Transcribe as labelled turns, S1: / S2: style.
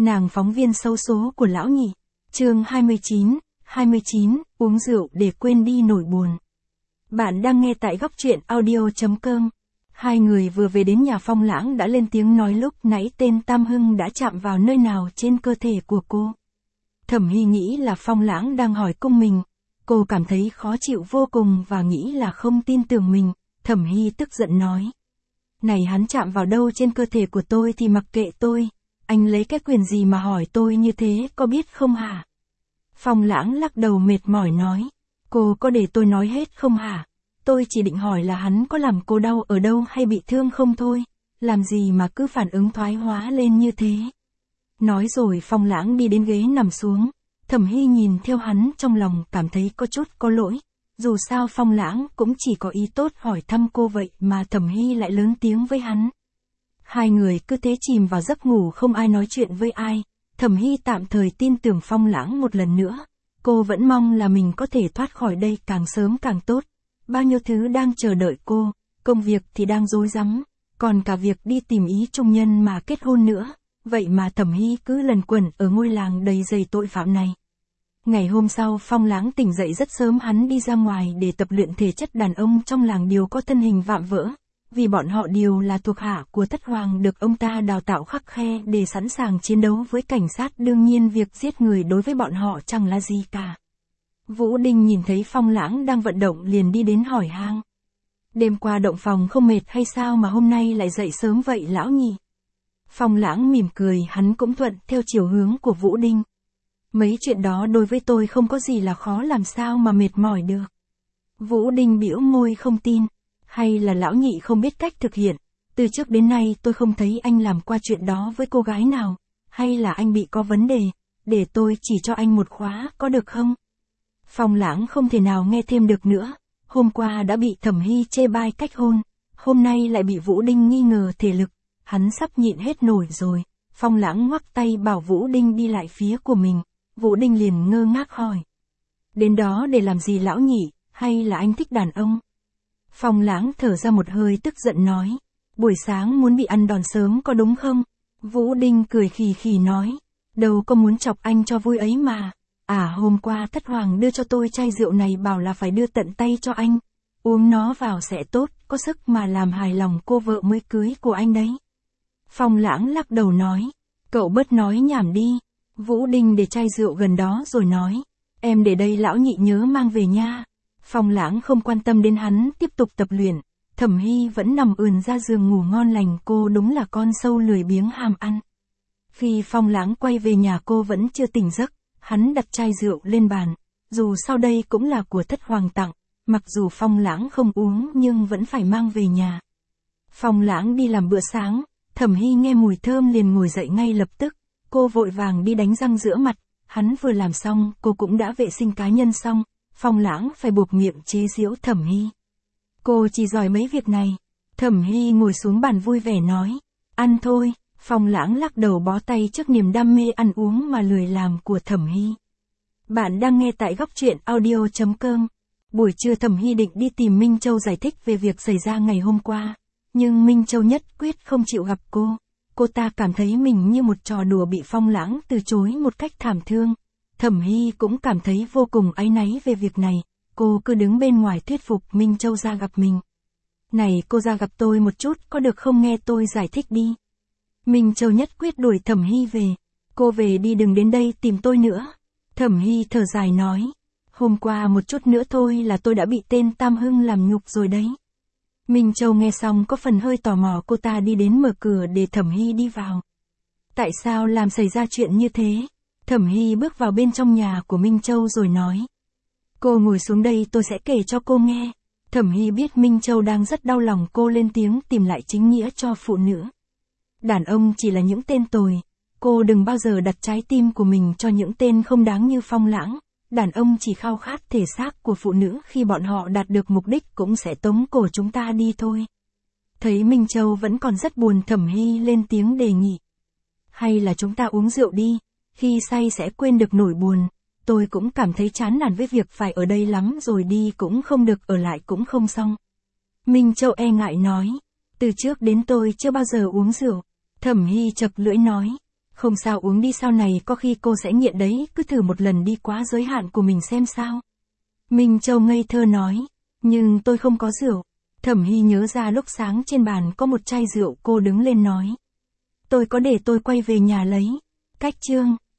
S1: Nàng phóng viên xấu số của lão nhị. Chương 29, uống rượu để quên đi nỗi buồn. Bạn đang nghe tại góc truyện audio.com. Hai người vừa về đến nhà Phong Lãng đã lên tiếng nói lúc nãy tên Tam Hưng đã chạm vào nơi nào trên cơ thể của cô. Thẩm Hy nghĩ là Phong Lãng đang hỏi cung mình. Cô cảm thấy khó chịu vô cùng và nghĩ là không tin tưởng mình. Thẩm Hy tức giận nói. Này, hắn chạm vào đâu trên cơ thể của tôi thì mặc kệ tôi. Anh lấy cái quyền gì mà hỏi tôi như thế, có biết không hả? Phong Lãng lắc đầu mệt mỏi nói. Cô có để tôi nói hết không hả? Tôi chỉ định hỏi là hắn có làm cô đau ở đâu hay bị thương không thôi. Làm gì mà cứ phản ứng thoái hóa lên như thế? Nói rồi Phong Lãng đi đến ghế nằm xuống. Thẩm Hy nhìn theo hắn trong lòng cảm thấy có chút có lỗi. Dù sao Phong Lãng cũng chỉ có ý tốt hỏi thăm cô vậy mà Thẩm Hy lại lớn tiếng với hắn. Hai người cứ thế chìm vào giấc ngủ không ai nói chuyện với ai. Thẩm Hy tạm thời tin tưởng Phong Lãng một lần nữa. Cô vẫn mong là mình có thể thoát khỏi đây càng sớm càng tốt. Bao nhiêu thứ đang chờ đợi cô, công việc thì đang rối rắm, còn cả việc đi tìm ý trung nhân mà kết hôn nữa. Vậy mà Thẩm Hy cứ lẩn quẩn ở ngôi làng đầy dày tội phạm này. Ngày hôm sau Phong Lãng tỉnh dậy rất sớm, hắn đi ra ngoài để tập luyện thể chất đàn ông trong làng đều có thân hình vạm vỡ. Vì bọn họ đều là thuộc hạ của Thất Hoàng được ông ta đào tạo khắt khe để sẵn sàng chiến đấu với cảnh sát, đương nhiên việc giết người đối với bọn họ chẳng là gì cả. Vũ Đinh nhìn thấy Phong Lãng đang vận động liền đi đến hỏi han. Đêm qua động phòng không mệt hay sao mà hôm nay lại dậy sớm vậy lão nhị? Phong Lãng mỉm cười, hắn cũng thuận theo chiều hướng của Vũ Đinh. Mấy chuyện đó đối với tôi không có gì là khó, làm sao mà mệt mỏi được. Vũ Đinh bĩu môi không tin. Hay là lão nhị không biết cách thực hiện? Từ trước đến nay tôi không thấy anh làm qua chuyện đó với cô gái nào. Hay là anh bị có vấn đề? Để tôi chỉ cho anh một khóa, có được không? Phong Lãng không thể nào nghe thêm được nữa. Hôm qua đã bị Thẩm Hy chê bai cách hôn. Hôm nay lại bị Vũ Đinh nghi ngờ thể lực. Hắn sắp nhịn hết nổi rồi. Phong Lãng ngoắc tay bảo Vũ Đinh đi lại phía của mình. Vũ Đinh liền ngơ ngác hỏi. Đến đó để làm gì lão nhị? Hay là anh thích đàn ông? Phong Lãng thở ra một hơi tức giận nói. Buổi sáng muốn bị ăn đòn sớm có đúng không? Vũ Đinh cười khì khì nói. Đâu có muốn chọc anh cho vui ấy mà. Hôm qua Thất Hoàng đưa cho tôi chai rượu này bảo là phải đưa tận tay cho anh. Uống nó vào sẽ tốt, có sức mà làm hài lòng cô vợ mới cưới của anh đấy. Phong Lãng lắc đầu nói. Cậu bớt nói nhảm đi. Vũ Đinh để chai rượu gần đó rồi nói. Em để đây lão nhị nhớ mang về nha. Phong Lãng không quan tâm đến hắn, tiếp tục tập luyện. Thẩm Hy vẫn nằm ườn ra giường ngủ ngon lành, cô đúng là con sâu lười biếng ham ăn. Khi Phong Lãng quay về nhà cô vẫn chưa tỉnh giấc, hắn đặt chai rượu lên bàn. Dù sau đây cũng là của Thất Hoàng tặng, mặc dù Phong Lãng không uống nhưng vẫn phải mang về nhà. Phong Lãng đi làm bữa sáng, Thẩm Hy nghe mùi thơm liền ngồi dậy ngay lập tức. Cô vội vàng đi đánh răng rửa mặt, hắn vừa làm xong, cô cũng đã vệ sinh cá nhân xong. Phong Lãng phải buộc miệng chế giễu Thẩm Hy. Cô chỉ giỏi mấy việc này. Thẩm Hy ngồi xuống bàn vui vẻ nói. Ăn thôi. Phong Lãng lắc đầu bó tay trước niềm đam mê ăn uống mà lười làm của Thẩm Hy. Bạn đang nghe tại góc truyện audio.com. Buổi trưa Thẩm Hy định đi tìm Minh Châu giải thích về việc xảy ra ngày hôm qua. Nhưng Minh Châu nhất quyết không chịu gặp cô. Cô ta cảm thấy mình như một trò đùa bị Phong Lãng từ chối một cách thảm thương. Thẩm Hy cũng cảm thấy vô cùng áy náy về việc này. Cô cứ đứng bên ngoài thuyết phục Minh Châu ra gặp mình. Này, cô ra gặp tôi một chút có được không, nghe tôi giải thích đi. Minh Châu nhất quyết đuổi Thẩm Hy về. Cô về đi, đừng đến đây tìm tôi nữa. Thẩm Hy thở dài nói. Hôm qua một chút nữa thôi là tôi đã bị tên Tam Hưng làm nhục rồi đấy. Minh Châu nghe xong có phần hơi tò mò, cô ta đi đến mở cửa để Thẩm Hy đi vào. Tại sao làm xảy ra chuyện như thế? Thẩm Hy bước vào bên trong nhà của Minh Châu rồi nói. Cô ngồi xuống đây tôi sẽ kể cho cô nghe. Thẩm Hy biết Minh Châu đang rất đau lòng, cô lên tiếng tìm lại chính nghĩa cho phụ nữ. Đàn ông chỉ là những tên tồi. Cô đừng bao giờ đặt trái tim của mình cho những tên không đáng như Phong Lãng. Đàn ông chỉ khao khát thể xác của phụ nữ, khi bọn họ đạt được mục đích cũng sẽ tống cổ chúng ta đi thôi. Thấy Minh Châu vẫn còn rất buồn, Thẩm Hy lên tiếng đề nghị. Hay là chúng ta uống rượu đi, khi say sẽ quên được nỗi buồn. Tôi cũng cảm thấy chán nản với việc phải ở đây lắm rồi, đi cũng không được, ở lại cũng không xong. Minh Châu e ngại nói. Từ trước đến tôi chưa bao giờ uống rượu. Thẩm Hy chậc lưỡi nói. Không sao uống đi, sau này có khi cô sẽ nghiện đấy, cứ thử một lần đi quá giới hạn của mình xem sao. Minh Châu ngây thơ nói, nhưng tôi không có rượu. Thẩm Hy nhớ ra lúc sáng trên bàn có một chai rượu, cô đứng lên nói. Tôi có để tôi quay về nhà lấy. Cách chương